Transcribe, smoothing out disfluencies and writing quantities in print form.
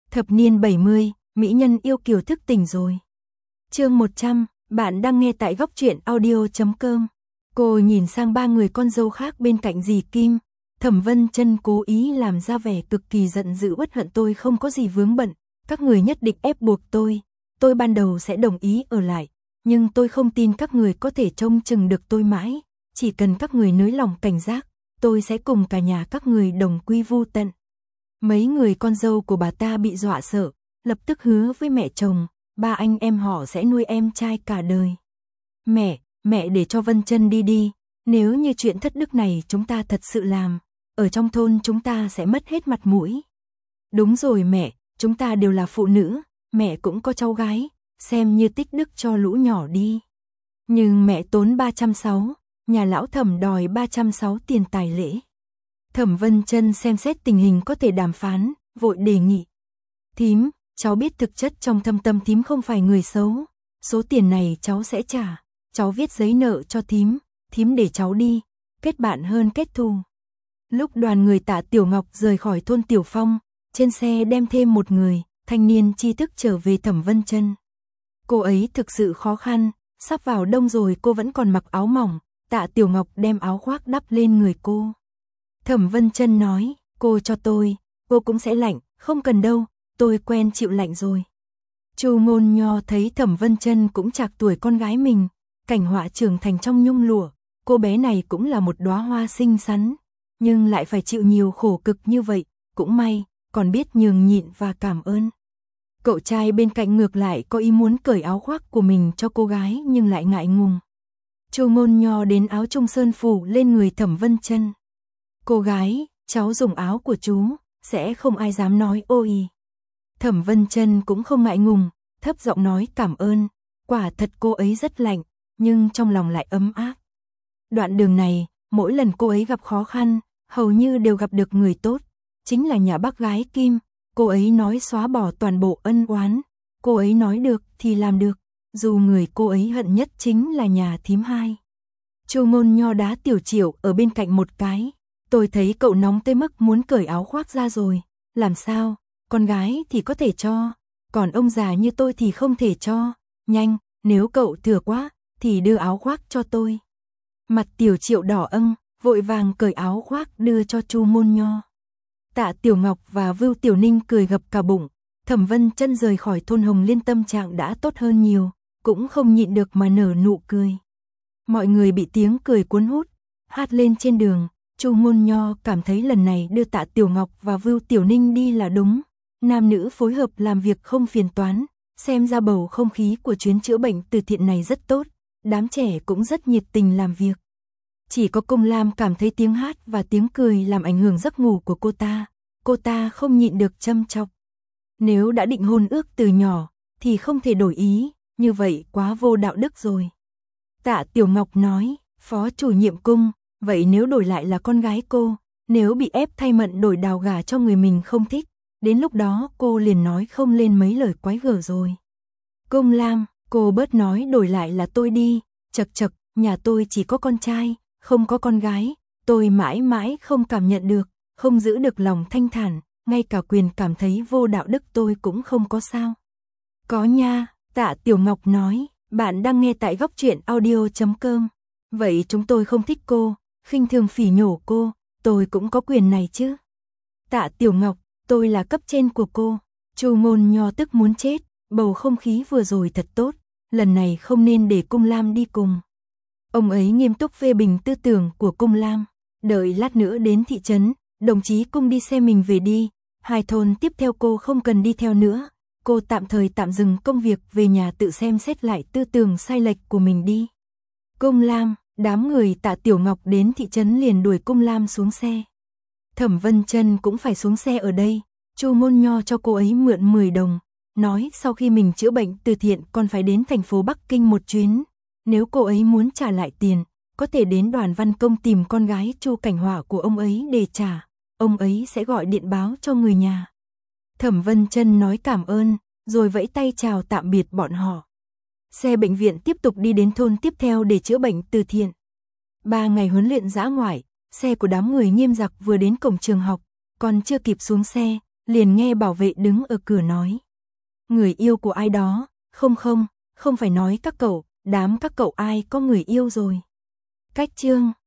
Thập niên 70, mỹ nhân yêu kiều thức tỉnh rồi. Chương 100, bạn đang nghe tại góc truyện audio.com. Cô nhìn sang ba người con dâu khác bên cạnh dì Kim. Thẩm Vân Chân cố ý làm ra vẻ cực kỳ giận dữ uất hận, tôi không có gì vướng bận, các người nhất định ép buộc tôi ban đầu sẽ đồng ý ở lại, nhưng tôi không tin các người có thể trông chừng được tôi mãi, chỉ cần các người nới lòng cảnh giác, tôi sẽ cùng cả nhà các người đồng quy vu tận. Mấy người con dâu của bà ta bị dọa sợ, lập tức hứa với mẹ chồng, ba anh em họ sẽ nuôi em trai cả đời. Mẹ để cho Vân Chân đi, nếu như chuyện thất đức này chúng ta thật sự làm, ở trong thôn chúng ta sẽ mất hết mặt mũi. Đúng rồi mẹ, chúng ta đều là phụ nữ, mẹ cũng có cháu gái, xem như tích đức cho lũ nhỏ đi. Nhưng mẹ tốn 360, nhà lão Thẩm đòi 360 tiền tài lễ. Thẩm Vân Chân xem xét tình hình có thể đàm phán, vội đề nghị. Thím, cháu biết thực chất trong thâm tâm thím không phải người xấu, số tiền này cháu sẽ trả, cháu viết giấy nợ cho thím để cháu đi, kết bạn hơn kết thù. Lúc đoàn người Tạ Tiểu Ngọc rời khỏi thôn Tiểu Phong, trên xe đem thêm một người, thanh niên tri thức trở về Thẩm Vân Chân. Cô ấy thực sự khó khăn, sắp vào đông rồi cô vẫn còn mặc áo mỏng, Tạ Tiểu Ngọc đem áo khoác đắp lên người cô. Thẩm Vân Chân nói, cô cho tôi, cô cũng sẽ lạnh, không cần đâu, tôi quen chịu lạnh rồi. Chu Ngôn Nho thấy Thẩm Vân Chân cũng trạc tuổi con gái mình, cảnh họa trưởng thành trong nhung lụa, cô bé này cũng là một đóa hoa xinh xắn, nhưng lại phải chịu nhiều khổ cực như vậy, cũng may, còn biết nhường nhịn và cảm ơn. Cậu trai bên cạnh ngược lại có ý muốn cởi áo khoác của mình cho cô gái nhưng lại ngại ngùng. Chu Ngôn Nho đến áo Trung Sơn phủ lên người Thẩm Vân Chân. Cô gái, cháu dùng áo của chú, sẽ không ai dám nói ôi. Thẩm Vân Chân cũng không ngại ngùng, thấp giọng nói cảm ơn, quả thật cô ấy rất lạnh, nhưng trong lòng lại ấm áp. Đoạn đường này, mỗi lần cô ấy gặp khó khăn, hầu như đều gặp được người tốt, chính là nhà bác gái Kim, cô ấy nói xóa bỏ toàn bộ ân oán, cô ấy nói được thì làm được, dù người cô ấy hận nhất chính là nhà thím hai. Chu Ngôn Nho đá Tiểu Triệu ở bên cạnh một cái, tôi thấy cậu nóng tới mức muốn cởi áo khoác ra rồi, làm sao, con gái thì có thể cho, còn ông già như tôi thì không thể cho, nhanh, nếu cậu thừa quá, thì đưa áo khoác cho tôi. Mặt Tiểu Triệu đỏ âng, vội vàng cởi áo khoác đưa cho Chu Ngôn Nho. Tạ Tiểu Ngọc và Vưu Tiểu Ninh cười gập cả bụng, Thẩm Vân Chân rời khỏi thôn Hồng Liên tâm trạng đã tốt hơn nhiều, cũng không nhịn được mà nở nụ cười. Mọi người bị tiếng cười cuốn hút, hát lên trên đường, Chu Ngôn Nho cảm thấy lần này đưa Tạ Tiểu Ngọc và Vưu Tiểu Ninh đi là đúng, nam nữ phối hợp làm việc không phiền toán, xem ra bầu không khí của chuyến chữa bệnh từ thiện này rất tốt, đám trẻ cũng rất nhiệt tình làm việc. Chỉ có Cung Lam cảm thấy tiếng hát và tiếng cười làm ảnh hưởng giấc ngủ của cô ta không nhịn được châm chọc. Nếu đã định hôn ước từ nhỏ, thì không thể đổi ý, như vậy quá vô đạo đức rồi. Tạ Tiểu Ngọc nói, phó chủ nhiệm Cung, vậy nếu đổi lại là con gái cô, nếu bị ép thay mận đổi đào gà cho người mình không thích, đến lúc đó cô liền nói không lên mấy lời quái gở rồi. Cung Lam, cô bớt nói đổi lại là tôi đi, chật chật, nhà tôi chỉ có con trai, không có con gái, tôi mãi mãi không cảm nhận được, không giữ được lòng thanh thản, ngay cả quyền cảm thấy vô đạo đức tôi cũng không có sao. Có nha, Tạ Tiểu Ngọc nói, bạn đang nghe tại góc truyện audio.com. Vậy chúng tôi không thích cô, khinh thường phỉ nhổ cô, tôi cũng có quyền này chứ. Tạ Tiểu Ngọc, tôi là cấp trên của cô. Chu Ngôn Nho tức muốn chết, bầu không khí vừa rồi thật tốt, lần này không nên để Cung Lam đi cùng. Ông ấy nghiêm túc phê bình tư tưởng của Cung Lam, đợi lát nữa đến thị trấn, đồng chí Cung đi xe mình về đi, hai thôn tiếp theo cô không cần đi theo nữa, cô tạm thời tạm dừng công việc về nhà tự xem xét lại tư tưởng sai lệch của mình đi. Cung Lam, đám người Tạ Tiểu Ngọc đến thị trấn liền đuổi Cung Lam xuống xe. Thẩm Vân Chân cũng phải xuống xe ở đây, Chu Ngôn Nho cho cô ấy mượn 10 đồng, nói sau khi mình chữa bệnh từ thiện còn phải đến thành phố Bắc Kinh một chuyến. Nếu cô ấy muốn trả lại tiền, có thể đến Đoàn Văn Công tìm con gái Chu Cảnh Họa của ông ấy để trả, ông ấy sẽ gọi điện báo cho người nhà. Thẩm Vân Chân nói cảm ơn, rồi vẫy tay chào tạm biệt bọn họ. Xe bệnh viện tiếp tục đi đến thôn tiếp theo để chữa bệnh từ thiện. 3 ngày huấn luyện dã ngoại, xe của đám người Nghiêm Giặc vừa đến cổng trường học, còn chưa kịp xuống xe, liền nghe bảo vệ đứng ở cửa nói. Người yêu của ai đó, không phải nói các cậu, đám các cậu ai có người yêu rồi. Cách chương